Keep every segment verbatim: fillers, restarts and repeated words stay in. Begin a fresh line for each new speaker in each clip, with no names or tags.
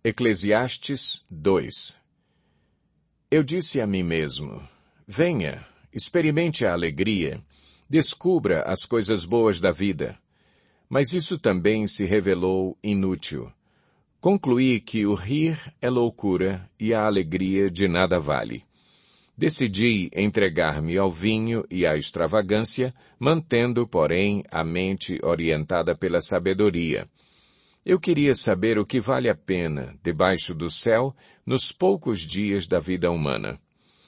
Eclesiastes dois. Eu disse a mim mesmo, venha, experimente a alegria, descubra as coisas boas da vida. Mas isso também se revelou inútil. Concluí que o rir é loucura e a alegria de nada vale. Decidi entregar-me ao vinho e à extravagância, mantendo, porém, a mente orientada pela sabedoria. Eu queria saber o que vale a pena, debaixo do céu, nos poucos dias da vida humana.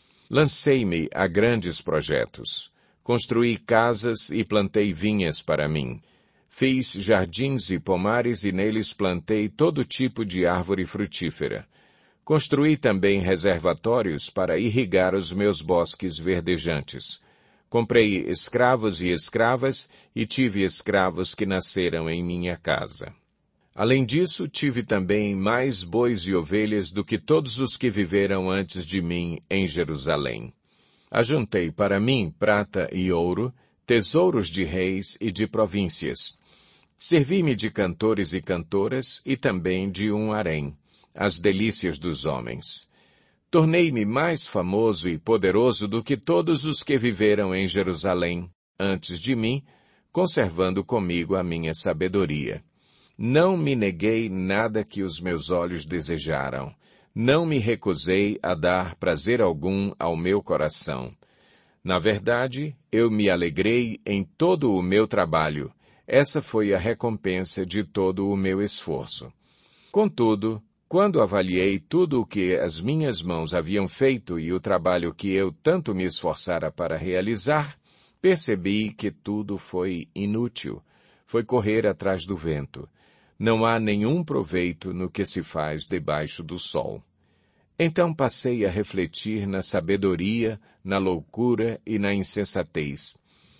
Lancei-me a grandes projetos. Construí casas e plantei vinhas para mim. Fiz jardins e pomares e neles plantei todo tipo de árvore frutífera. Construí também reservatórios para irrigar os meus bosques verdejantes. Comprei escravos e escravas e tive escravos que nasceram em minha casa. Além disso, tive também mais bois e ovelhas do que todos os que viveram antes de mim em Jerusalém. Ajuntei para mim prata e ouro, tesouros de reis e de províncias. Servi-me de cantores e cantoras e também de um harém, as delícias dos homens. Tornei-me mais famoso e poderoso do que todos os que viveram em Jerusalém antes de mim, conservando comigo a minha sabedoria. Não me neguei nada que os meus olhos desejaram. Não me recusei a dar prazer algum ao meu coração. Na verdade, eu me alegrei em todo o meu trabalho. Essa foi a recompensa de todo o meu esforço. Contudo, quando avaliei tudo o que as minhas mãos haviam feito e o trabalho que eu tanto me esforçara para realizar, percebi que tudo foi inútil. Foi correr atrás do vento. Não há nenhum proveito no que se faz debaixo do sol. Então passei a refletir na sabedoria, na loucura e na insensatez.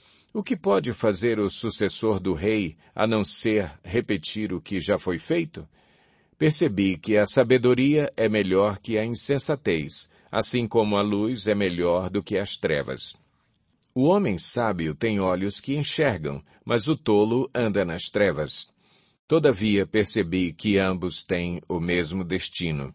O que pode fazer o sucessor do rei, a não ser repetir o que já foi feito? Percebi que a sabedoria é melhor que a insensatez, assim como a luz é melhor do que as trevas. O homem sábio tem olhos que enxergam, mas o tolo anda nas trevas. Todavia percebi que ambos têm o mesmo destino.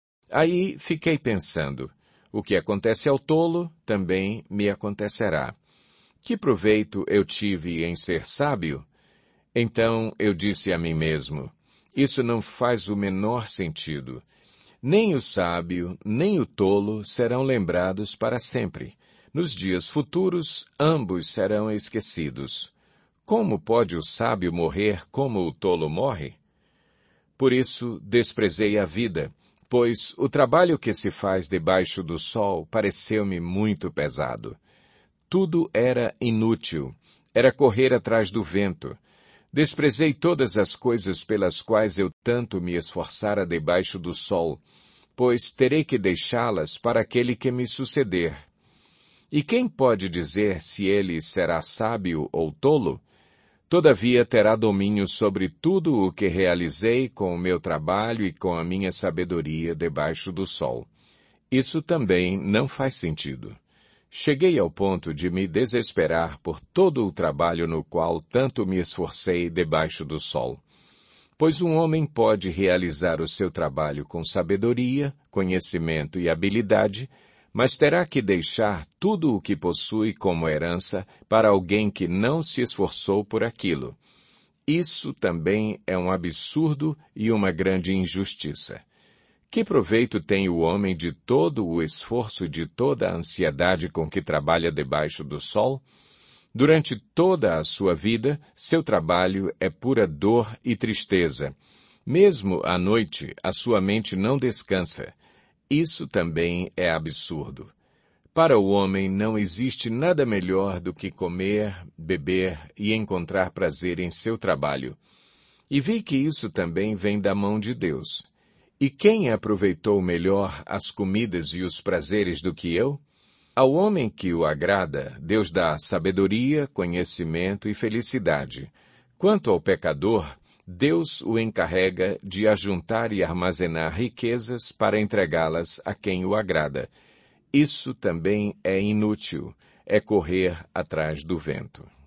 Aí fiquei pensando, o que acontece ao tolo também me acontecerá. Que proveito eu tive em ser sábio? Então eu disse a mim mesmo, isso não faz o menor sentido. Nem o sábio, nem o tolo serão lembrados para sempre. Nos dias futuros, ambos serão esquecidos. Como pode o sábio morrer como o tolo morre? Por isso desprezei a vida, pois o trabalho que se faz debaixo do sol pareceu-me muito pesado. Tudo era inútil, era correr atrás do vento. Desprezei todas as coisas pelas quais eu tanto me esforçara debaixo do sol, pois terei que deixá-las para aquele que me suceder. E quem pode dizer se ele será sábio ou tolo? Todavia terá domínio sobre tudo o que realizei com o meu trabalho e com a minha sabedoria debaixo do sol. Isso também não faz sentido. Cheguei ao ponto de me desesperar por todo o trabalho no qual tanto me esforcei debaixo do sol. Pois um homem pode realizar o seu trabalho com sabedoria, conhecimento e habilidade, mas terá que deixar tudo o que possui como herança para alguém que não se esforçou por aquilo. Isso também é um absurdo e uma grande injustiça. Que proveito tem o homem de todo o esforço e de toda a ansiedade com que trabalha debaixo do sol? Durante toda a sua vida, seu trabalho é pura dor e tristeza. Mesmo à noite, a sua mente não descansa. Isso também é absurdo. Para o homem não existe nada melhor do que comer, beber e encontrar prazer em seu trabalho. E vi que isso também vem da mão de Deus. E quem aproveitou melhor as comidas e os prazeres do que eu? Ao homem que o agrada, Deus dá sabedoria, conhecimento e felicidade. Quanto ao pecador, Deus o encarrega de ajuntar e armazenar riquezas para entregá-las a quem o agrada. Isso também é inútil, é correr atrás do vento.